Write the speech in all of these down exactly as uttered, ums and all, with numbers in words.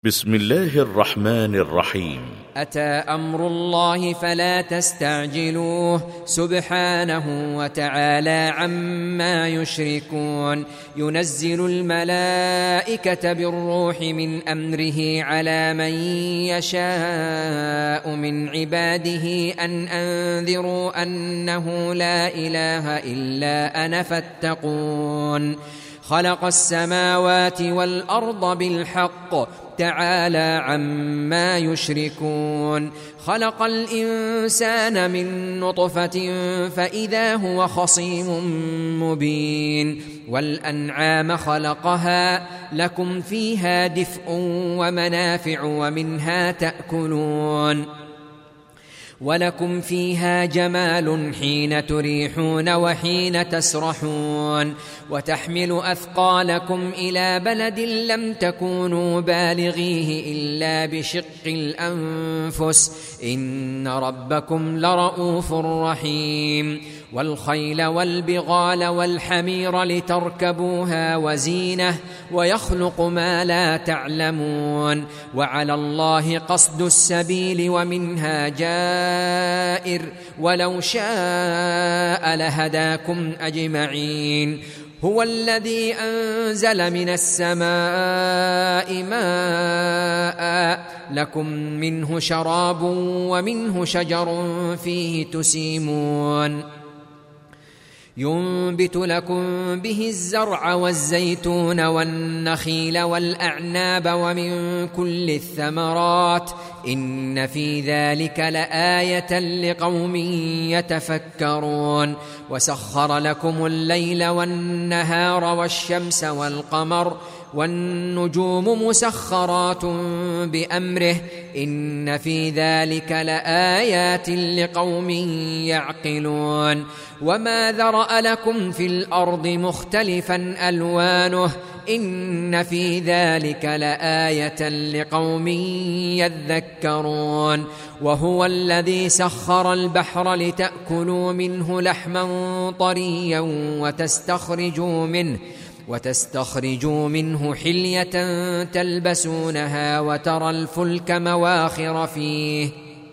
بسم الله الرحمن الرحيم. أتى أمر الله فلا تستعجلوه سبحانه وتعالى عما يشركون. ينزل الملائكة بالروح من أمره على من يشاء من عباده أن أنذروا أنه لا إله إلا أنا فاتقون. خلق السماوات والأرض بالحق تعالى عما يشركون. خلق الإنسان من نطفة فإذا هو خصيم مبين. والأنعام خلقها لكم فيها دفء ومنافع ومنها تأكلون ولكم فيها جمال حين تريحون وحين تسرحون. وتحمل أثقالكم إلى بلد لم تكونوا بالغيه إلا بشق الأنفس إن ربكم لرؤوف رحيم. والخيل والبغال والحمير لتركبوها وزينة ويخلق ما لا تعلمون. وعلى الله قصد السبيل ومنها جائر ولو شاء لهداكم أجمعين. هو الذي أنزل من السماء ماء لكم منه شراب ومنه شجر فيه تسيمون. ينبت لكم به الزرع والزيتون والنخيل والأعناب ومن كل الثمرات إن في ذلك لآية لقوم يتفكرون. وسخر لكم الليل والنهار والشمس والقمر والنجوم مسخرات بأمره إن في ذلك لآيات لقوم يعقلون. وما ذرأ لكم في الأرض مختلفا ألوانه إن في ذلك لآية لقوم يذكرون. وهو الذي سخر البحر لتأكلوا منه لحما طريا وتستخرجوا منه وتستخرجوا منه حلية تلبسونها وترى الفلك مواخر فيه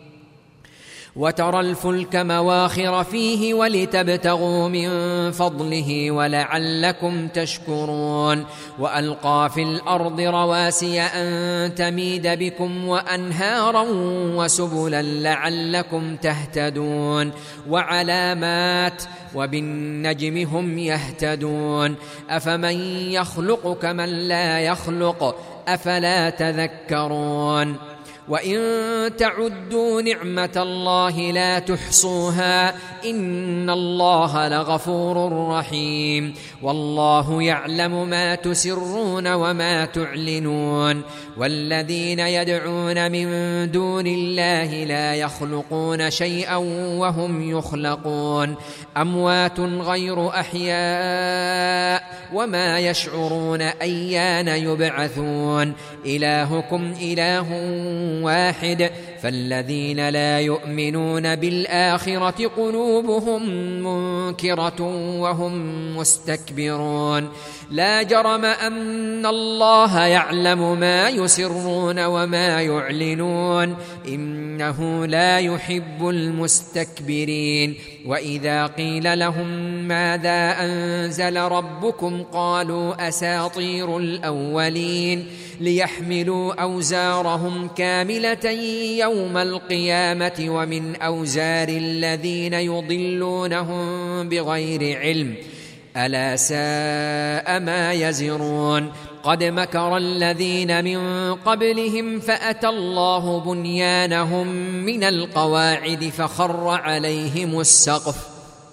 وترى الفلك مواخر فيه ولتبتغوا من فضله ولعلكم تشكرون. وألقى في الأرض رواسي أن تميد بكم وأنهارا وسبلا لعلكم تهتدون. وعلامات وبالنجم هم يهتدون. أفمن يخلق كمن لا يخلق أفلا تذكرون. وإن تعدوا نعمة الله لا تحصوها إن الله لغفور رحيم. والله يعلم ما تسرون وما تعلنون. والذين يدعون من دون الله لا يخلقون شيئا وهم يخلقون أموات غير أحياء وما يشعرون أيان يبعثون. إلهكم إله واحد فالذين لا يؤمنون بالآخرة قلوبهم منكرة وهم مستكبرون. لا جرم أن الله يعلم ما يسرون وما يعلنون إنه لا يحب المستكبرين. وإذا قيل لهم ماذا أنزل ربكم قالوا أساطير الأولين ليحملوا أوزارهم كاملة يوم القيامة ومن أوزار الذين يضلونهم بغير علم ألا ساء ما يزرون. قد مكر الذين من قبلهم فأتى الله بنيانهم من القواعد فخر عليهم السقف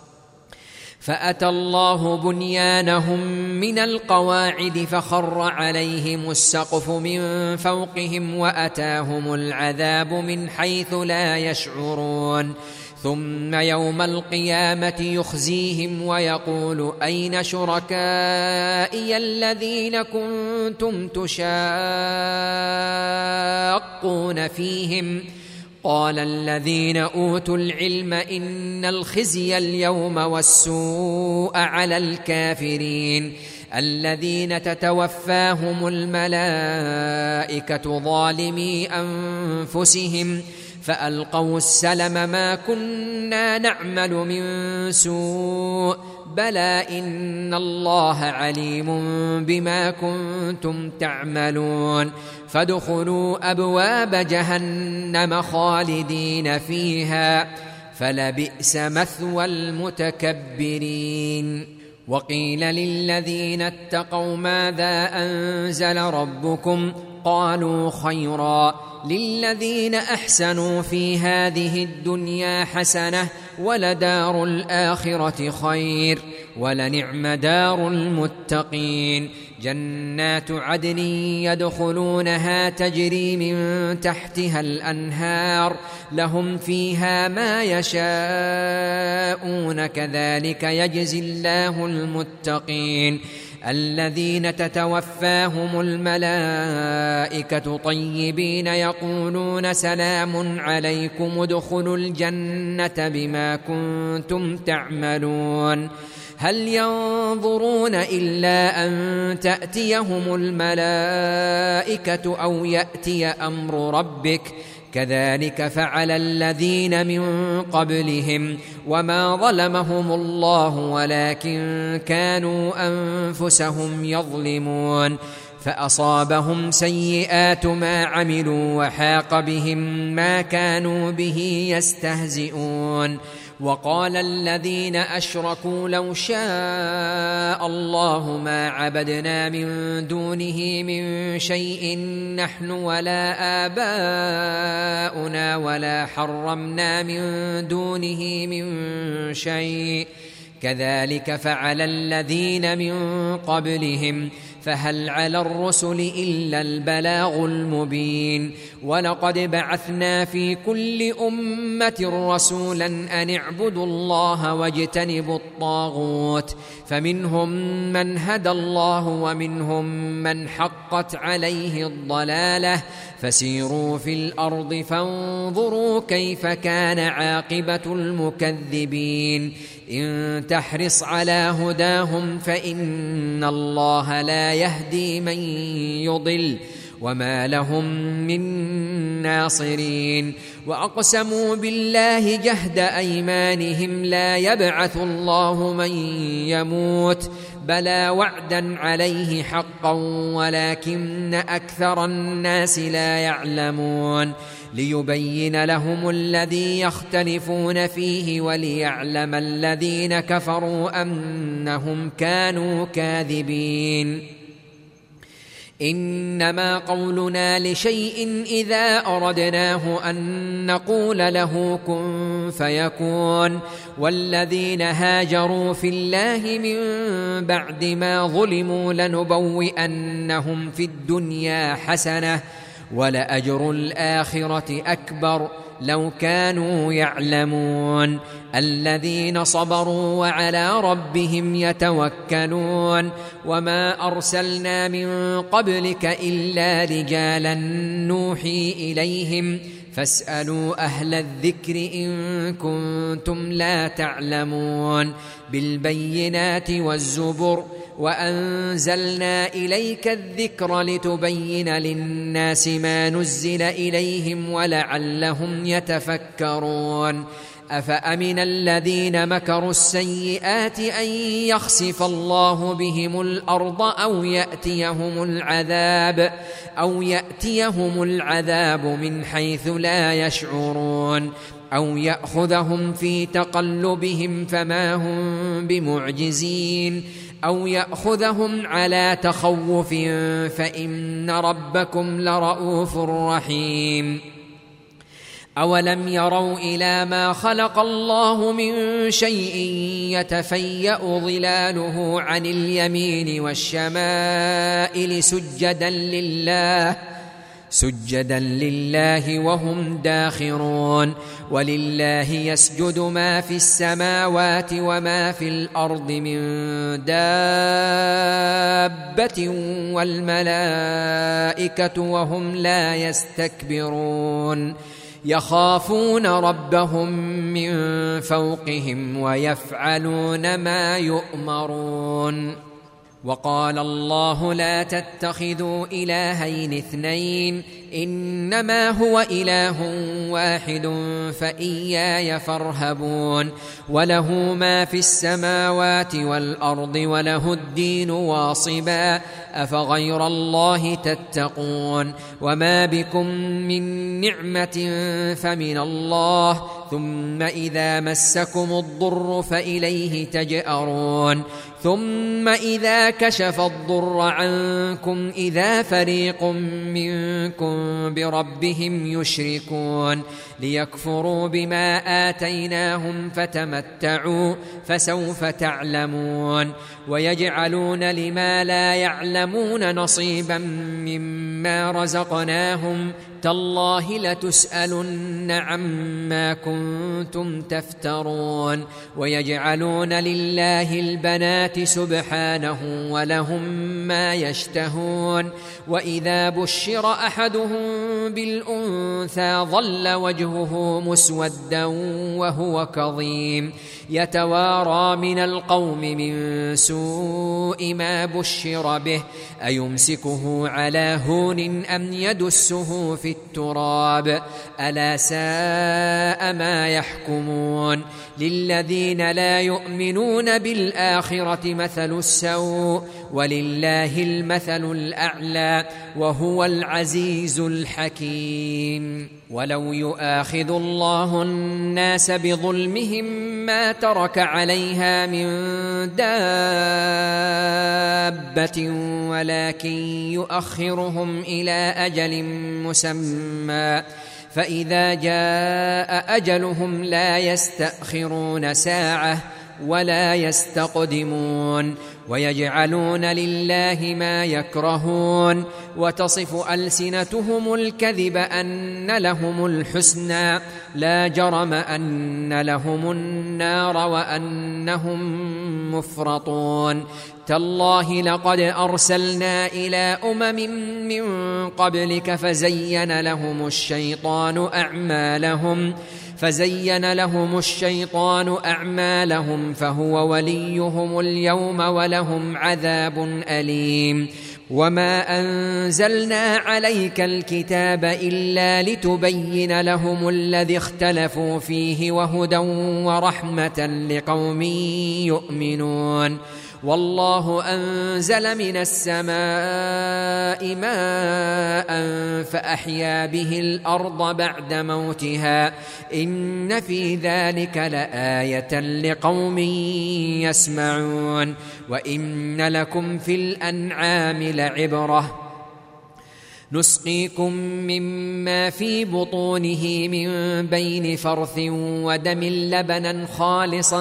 فأتى الله بنيانهم من القواعد فخر عليهم السقف من فوقهم وأتاهم العذاب من حيث لا يشعرون. ثم يوم القيامة يخزيهم ويقول أين شركائي الذين كنتم تشاقون فيهم قال الذين أوتوا العلم إن الخزي اليوم والسوء على الكافرين الذين تتوفاهم الملائكة ظالمي أنفسهم فألقوا السلم ما كنا نعمل من سوء بلى إن الله عليم بما كنتم تعملون فادخلوا أبواب جهنم خالدين فيها فلبئس مثوى المتكبرين وقيل للذين اتقوا ماذا أنزل ربكم قالوا خيرا للذين أحسنوا في هذه الدنيا حسنة ولدار الآخرة خير ولنعم دار المتقين جنات عدن يدخلونها تجري من تحتها الأنهار لهم فيها ما يشاءون كذلك يجزي الله المتقين الذين تتوفاهم الملائكة طيبين يقولون سلام عليكم ادخلوا الجنة بما كنتم تعملون هل ينظرون إلا أن تأتيهم الملائكة أو يأتي أمر ربك كذلك فعل الذين من قبلهم وما ظلمهم الله ولكن كانوا أنفسهم يظلمون فأصابهم سيئات ما عملوا وحاق بهم ما كانوا به يستهزئون وقال الذين أشركوا لو شاء الله ما عبدنا من دونه من شيء نحن ولا آباؤنا ولا حرمنا من دونه من شيء كذلك فعل الذين من قبلهم فهل على الرسل إلا البلاغ المبين ولقد بعثنا في كل أمة رسولا أن اعبدوا الله واجتنبوا الطاغوت فمنهم من هدى الله ومنهم من حقت عليه الضلالة فسيروا في الأرض فانظروا كيف كان عاقبة المكذبين إن تحرص على هداهم فإن الله لا يهدي من يضل وما لهم من ناصرين وأقسموا بالله جهد أيمانهم لا يبعث الله من يموت بلى وعدا عليه حقا ولكن أكثر الناس لا يعلمون ليبين لهم الذي يختلفون فيه وليعلم الذين كفروا أنهم كانوا كاذبين إنما قولنا لشيء إذا أردناه أن نقول له كن فيكون والذين هاجروا في الله من بعد ما ظلموا لنبوئنهم في الدنيا حسنة ولأجر الآخرة أكبر لو كانوا يعلمون الذين صبروا وعلى ربهم يتوكلون وما أرسلنا من قبلك إلا رجالا نوحي إليهم فاسألوا أهل الذكر إن كنتم لا تعلمون بالبينات والزبر وأنزلنا إليك الذكر لتبين للناس ما نزل إليهم ولعلهم يتفكرون أفأمن الذين مكروا السيئات أن يخسف الله بهم الأرض أو يأتيهم العذاب أو يأتيهم العذاب من حيث لا يشعرون أو يأخذهم في تقلبهم فما هم بمعجزين أو يأخذهم على تخوف فإن ربكم لرؤوف رحيم أولم يروا إلى ما خلق الله من شيء يتفيأ ظلاله عن اليمين والشمائل سجدا لله سجدا لله وهم داخرون ولله يسجد ما في السماوات وما في الأرض من دابة والملائكة وهم لا يستكبرون يخافون ربهم من فوقهم ويفعلون ما يؤمرون وقال الله لا تتخذوا إلهين اثنين إنما هو إله واحد فإياي فارهبون وله ما في السماوات والأرض وله الدين واصبا أفغير الله تتقون وما بكم من نعمة فمن الله ثم إذا مسكم الضر فإليه تجأرون ثم إذا كشف الضر عنكم إذا فريق منكم بربهم يشركون ليكفروا بما آتيناهم فتمتعوا فسوف تعلمون ويجعلون لما لا يعلمون نصيبا مما رزقناهم تالله لتسألن عما كنتم تفترون ويجعلون لله البنات سبحانه ولهم ما يشتهون وإذا بشر أحدهم بالأنثى ظل وجهه مسودا وهو كظيم يتوارى من القوم من سوء ما بشر به أيمسكه على هون أم يدسه في التراب ألا ساء ما يحكمون للذين لا يؤمنون بالآخرة مثل السوء ولله المثل الأعلى وهو العزيز الحكيم ولو يؤاخذ الله الناس بظلمهم ما ترك عليها من دابة ولكن يؤخرهم إلى أجل مسمى فإذا جاء أجلهم لا يستأخرون ساعة ولا يستقدمون ويجعلون لله ما يكرهون وتصف ألسنتهم الكذب أن لهم الحسنى لا جرم أن لهم النار وأنهم مفرطون تالله لقد أرسلنا إلى أمم من قبلك فزين لهم الشيطان أعمالهم فزين لهم الشيطان أعمالهم فهو وليهم اليوم ولهم عذاب أليم وما أنزلنا عليك الكتاب إلا لتبين لهم الذي اختلفوا فيه وهدى ورحمة لقوم يؤمنون والله أنزل من السماء ماء فأحيا به الأرض بعد موتها إن في ذلك لآية لقوم يسمعون وإن لكم في الأنعام لعبرة نسقيكم مما في بطونه من بين فرث ودم لبنا خالصا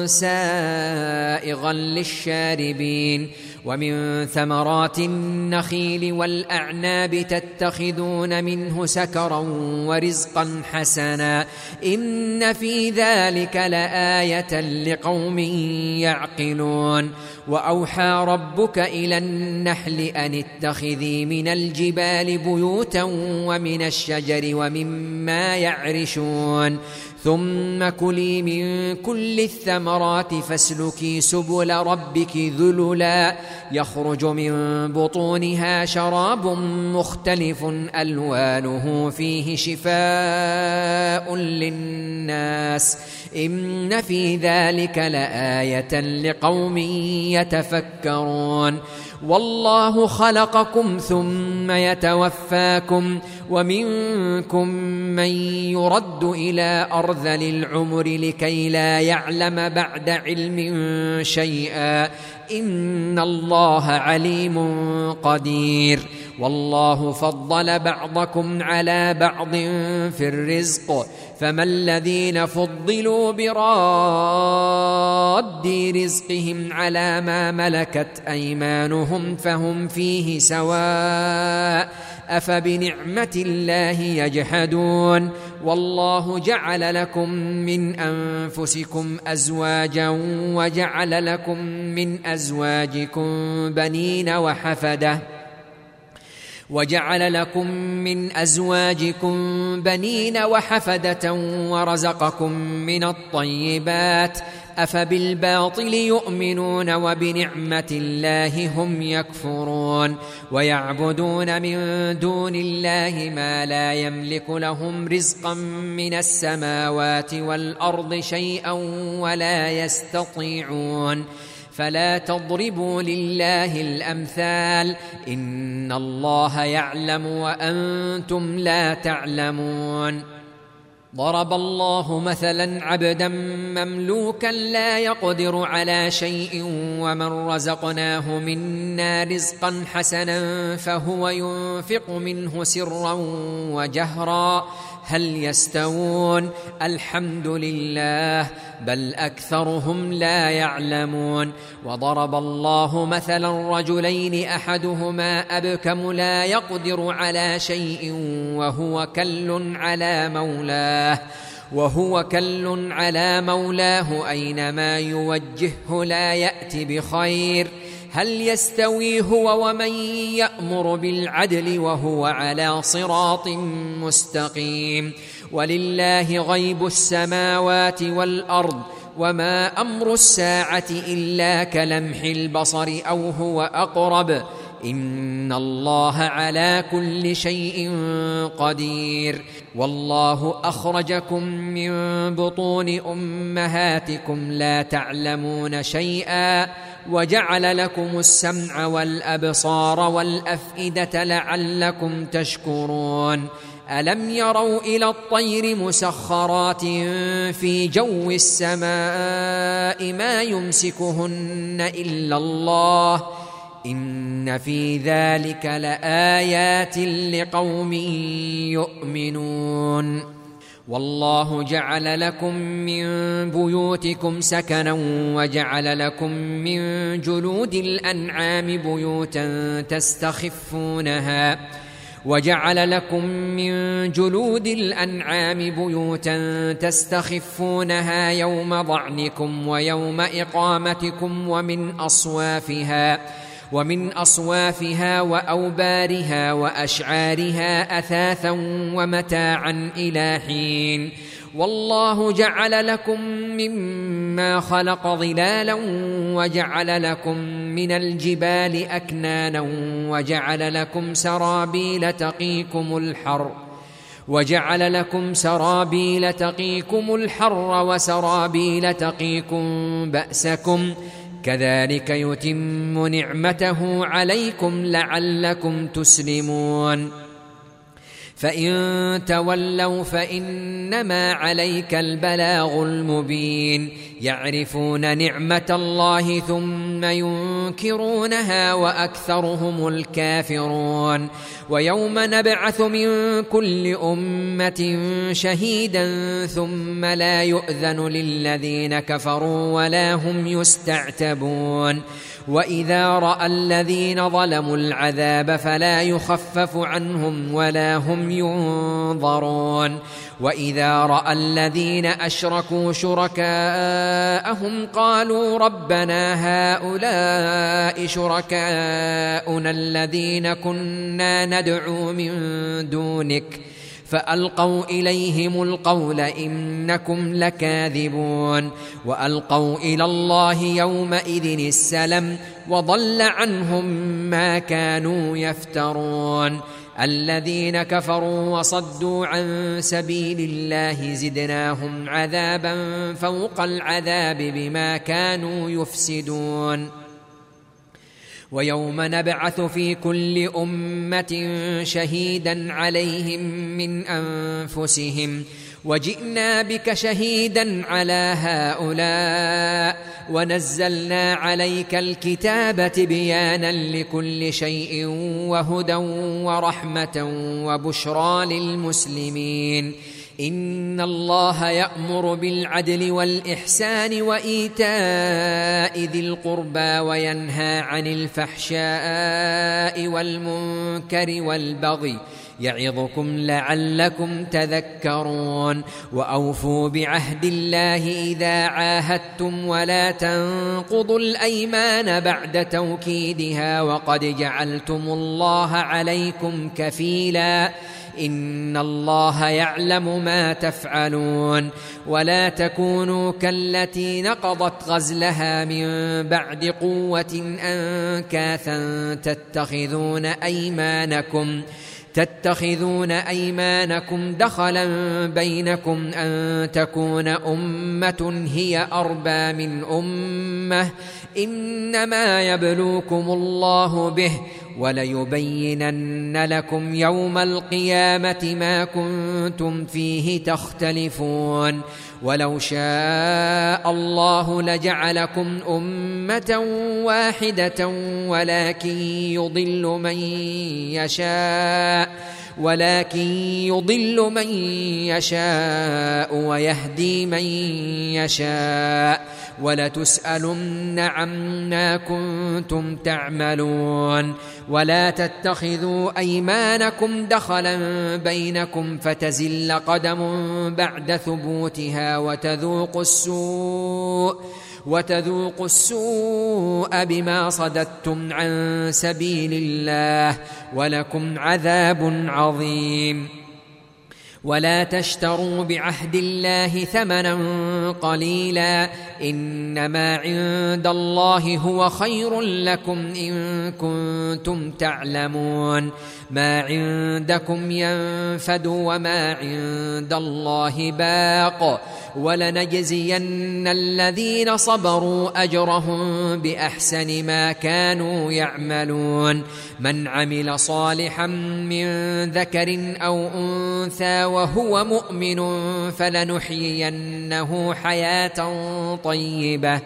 سائغا للشاربين ومن ثمرات النخيل والأعناب تتخذون منه سكرا ورزقا حسنا إن في ذلك لآية لقوم يعقلون وأوحى ربك إلى النحل أن اتخذي من الجبال بيوتا ومن الشجر ومما يعرشون ثم كلي من كل الثمرات فاسلكي سبل ربك ذللا يخرج من بطونها شراب مختلف ألوانه فيه شفاء للناس إن في ذلك لآية لقوم يتفكرون والله خلقكم ثم يتوفاكم ومنكم من يرد إلى أرذل العمر لكي لا يعلم بعد علم شيئا إن الله عليم قدير والله فضل بعضكم على بعض في الرزق فما الذين فضلوا براد رزقهم على ما ملكت أيمانهم فهم فيه سواء أفبنعمة الله يجحدون والله جعل لكم من أنفسكم أزواجا وجعل لكم من أزواجكم بنين وحفدة وجعل لكم من أزواجكم بنين وحفدة ورزقكم من الطيبات أفبالباطل يؤمنون وبنعمة الله هم يكفرون ويعبدون من دون الله ما لا يملك لهم رزقا من السماوات والأرض شيئا ولا يستطيعون فلا تضربوا لله الأمثال إن الله يعلم وأنتم لا تعلمون ضرب الله مثلا عبدا مملوكا لا يقدر على شيء ومن رزقناه منا رزقا حسنا فهو ينفق منه سرا وجهرا هل يستوون الحمد لله بل أكثرهم لا يعلمون وضرب الله مثلا رجلين أحدهما أبكم لا يقدر على شيء وهو كل على مولاه وهو كل على مولاه أينما يوجهه لا يأتي بخير هل يستوي هو ومن يأمر بالعدل وهو على صراط مستقيم ولله غيب السماوات والأرض وما أمر الساعة إلا كلمح البصر أو هو أقرب إن الله على كل شيء قدير والله أخرجكم من بطون أمهاتكم لا تعلمون شيئا وجعل لكم السمع والأبصار والأفئدة لعلكم تشكرون ألم يروا إلى الطير مسخرات في جو السماء ما يمسكهن إلا الله إن في ذلك لآيات لقوم يؤمنون والله جعل لكم من بيوتكم سكنا وجعل لكم من جلود الأنعام بيوتا تستخفونها وجعل لكم من جلود الأنعام بيوتا تستخفونها يوم ضعنكم ويوم إقامتكم ومن أصوافها ومن أصوافها وأوبارها وأشعارها أثاثا ومتاعا إلى حين والله جعل لكم مما خلق ظلالا وجعل لكم من الجبال أكنانا وجعل لكم سرابيل تقيكم الحر وجعل لكم سرابيل تقيكم الحر وسرابيل تقيكم بأسكم كذلك يتم نعمته عليكم لعلكم تسلمون فإن تولوا فإنما عليك البلاغ المبين يعرفون نعمة الله ثم ينكرونها وأكثرهم الكافرون ويوم نبعث من كل أمة شهيدا ثم لا يؤذن للذين كفروا ولا هم يستعتبون وإذا رأى الذين ظلموا العذاب فلا يخفف عنهم ولا هم ينظرون وإذا رأى الذين أشركوا شركاءهم قالوا ربنا هؤلاء شركاؤنا الذين كنا ندعو من دونك فألقوا إليهم القول إنكم لكاذبون وألقوا إلى الله يومئذ السلم وضل عنهم ما كانوا يفترون الذين كفروا وصدوا عن سبيل الله زدناهم عذابا فوق العذاب بما كانوا يفسدون ويوم نبعث في كل أمة شهيدا عليهم من أنفسهم وجئنا بك شهيدا على هؤلاء ونزلنا عليك الكتاب بيانا لكل شيء وهدى ورحمة وبشرى للمسلمين إن الله يأمر بالعدل والإحسان وإيتاء ذي القربى وينهى عن الفحشاء والمنكر والبغي يعظكم لعلكم تذكرون. وأوفوا بعهد الله إذا عاهدتم ولا تنقضوا الأيمان بعد توكيدها وقد جعلتم الله عليكم كفيلا إن الله يعلم ما تفعلون. ولا تكونوا كالتي نقضت غزلها من بعد قوة أنكاثا تتخذون أيمانكم تتخذون أيمانكم دخلا بينكم أن تكون أمة هي أربى من أمة إنما يبلوكم الله به وليبينن لكم يوم القيامة ما كنتم فيه تختلفون. ولو شاء الله لجعلكم أمة واحدة ولكن يضل من يشاء ولكن يضل من يشاء ويهدي من يشاء ولتسألن عما كنتم تعملون. ولا تتخذوا أيمانكم دخلا بينكم فتزل قدم بعد ثبوتها وتذوقوا السوء وتذوقوا السوء بما صددتم عن سبيل الله ولكم عذاب عظيم. ولا تشتروا بعهد الله ثمنا قليلا إنما عند الله هو خير لكم إن كنتم تعلمون. ما عندكم ينفد وما عند الله باق ولنجزين الذين صبروا أجرهم بأحسن ما كانوا يعملون. من عمل صالحا من ذكر أو أنثى وهو مؤمن فلنحيينه حياة طيبة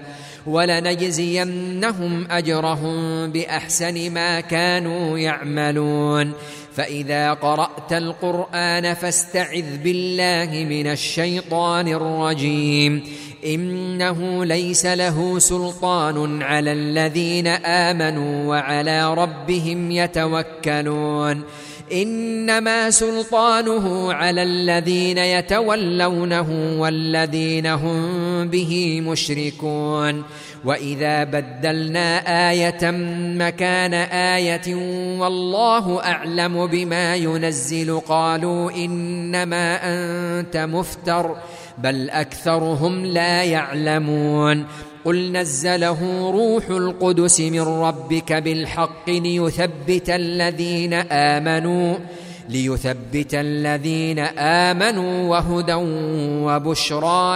ولنجزينهم أجرهم بأحسن ما كانوا يعملون. فإذا قرأت القرآن فاستعذ بالله من الشيطان الرجيم إنه ليس له سلطان على الذين آمنوا وعلى ربهم يتوكلون. إنما سلطانه على الذين يتولونه والذين هم به مشركون. وإذا بدلنا آية مكان آية والله أعلم بما ينزل قالوا إنما أنت مفتر بل أكثرهم لا يعلمون. قل نزله روح القدس من ربك بالحق ليثبت الذين آمنوا ليثبت الذين آمنوا وهدى وبشرى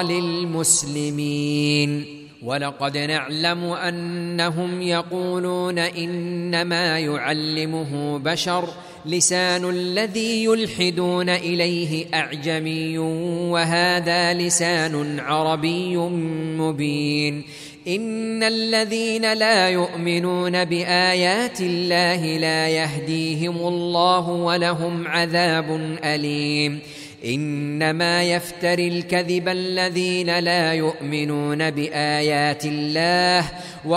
للمسلمين. ولقد نعلم أنهم يقولون إنما يعلمه بشر لسان الذي يلحدون إليه أعجمي وهذا لسان عربي مبين. إن الذين لا يؤمنون بآيات الله لا يهديهم الله ولهم عذاب أليم. إنما يفتري الكذب الذين لا يؤمنون بآيات الله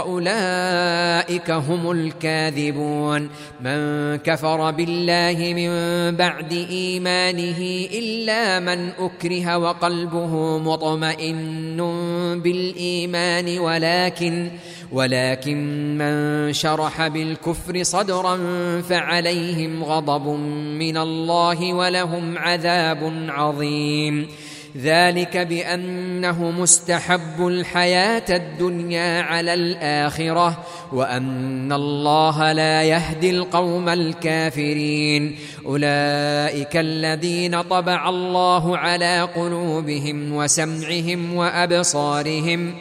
وأولئك هم الكاذبون. من كفر بالله من بعد إيمانه إلا من أكره وقلبه مطمئن بالإيمان ولكن ولكن من شرح بالكفر صدرا فعليهم غضب من الله ولهم عذاب عظيم. ذلك بأنه مستحب الحياة الدنيا على الآخرة وأن الله لا يهدي القوم الكافرين. أولئك الذين طبع الله على قلوبهم وسمعهم وأبصارهم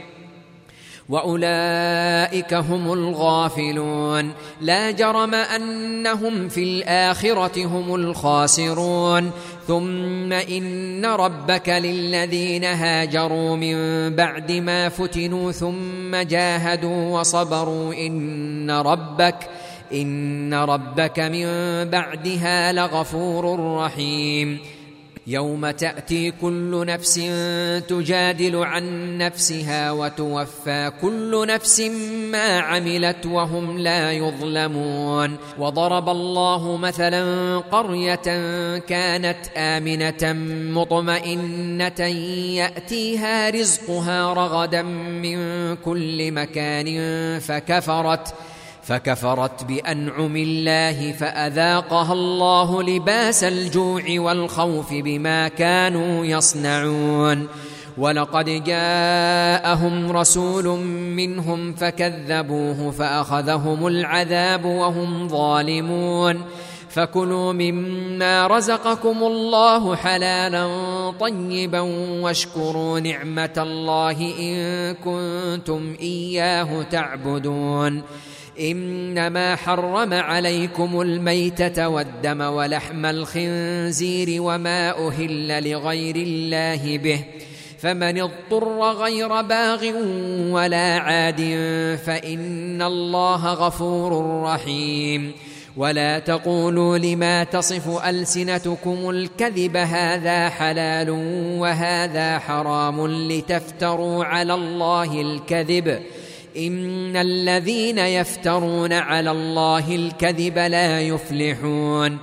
وأولئك هم الغافلون. لا جرم أنهم في الآخرة هم الخاسرون. ثم إن ربك للذين هاجروا من بعد ما فتنوا ثم جاهدوا وصبروا إن ربك إن ربك من بعدها لغفور رحيم. يوم تأتي كل نفس تجادل عن نفسها وتوفى كل نفس ما عملت وهم لا يظلمون. وضرب الله مثلا قرية كانت آمنة مطمئنة يأتيها رزقها رغدا من كل مكان فكفرت فكفرت بأنعم الله فأذاقها الله لباس الجوع والخوف بما كانوا يصنعون. ولقد جاءهم رسول منهم فكذبوه فأخذهم العذاب وهم ظالمون. فكلوا مما رزقكم الله حلالا طيبا واشكروا نعمة الله إن كنتم إياه تعبدون. إنما حرم عليكم الميتة والدم ولحم الخنزير وما أهل لغير الله به فمن اضطر غير باغ ولا عاد فإن الله غفور رحيم. ولا تقولوا لما تصف ألسنتكم الكذب هذا حلال وهذا حرام لتفتروا على الله الكذب إن الذين يفترون على الله الكذب لا يفلحون.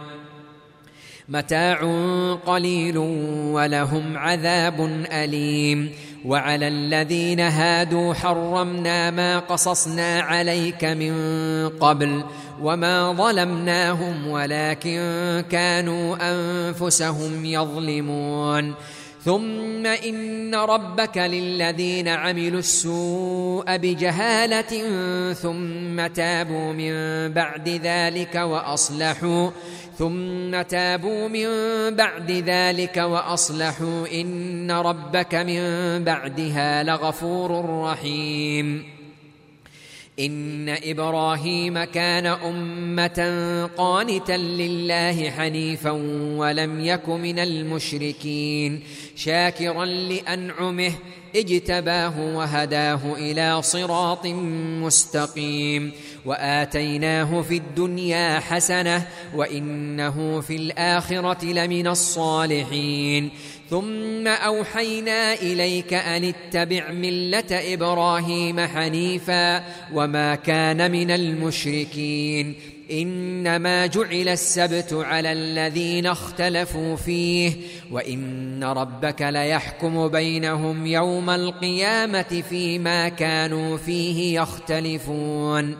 متاع قليل ولهم عذاب أليم. وعلى الذين هادوا حرمنا ما قصصنا عليك من قبل وما ظلمناهم ولكن كانوا أنفسهم يظلمون. ثم إن ربك للذين عملوا السوء بجهالة ثم تابوا من بعد ذلك وأصلحوا ثم تابوا من بعد ذلك وأصلحوا إن ربك من بعدها لغفور رحيم. إن إبراهيم كان أمة قانتا لله حنيفا ولم يك من المشركين شاكرا لأنعمه اجتباه وهداه إلى صراط مستقيم. وآتيناه في الدنيا حسنة وإنه في الآخرة لمن الصالحين. ثم أوحينا إليك أن اتبع ملة إبراهيم حنيفا وما كان من المشركين. إنما جعل السبت على الذين اختلفوا فيه وإن ربك ليحكم بينهم يوم القيامة فيما كانوا فيه يختلفون.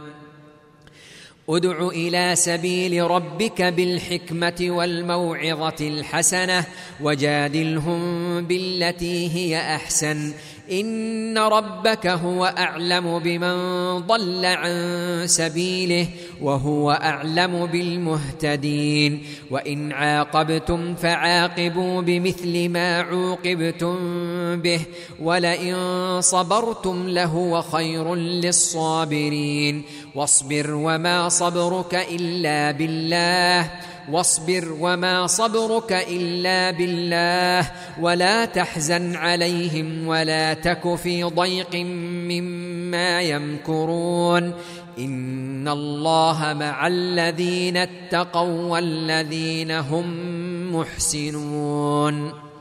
ادع إلى سبيل ربك بالحكمة والموعظة الحسنة وجادلهم بالتي هي أحسن إن ربك هو أعلم بمن ضل عن سبيله وهو أعلم بالمهتدين. وإن عاقبتم فعاقبوا بمثل ما عوقبتم به ولئن صبرتم لهو خير للصابرين. واصبر وما صبرك إلا بالله واصبر وما صبرك إلا بالله ولا تحزن عليهم ولا تك في ضيق مما يمكرون إن الله مع الذين اتقوا والذين هم محسنون.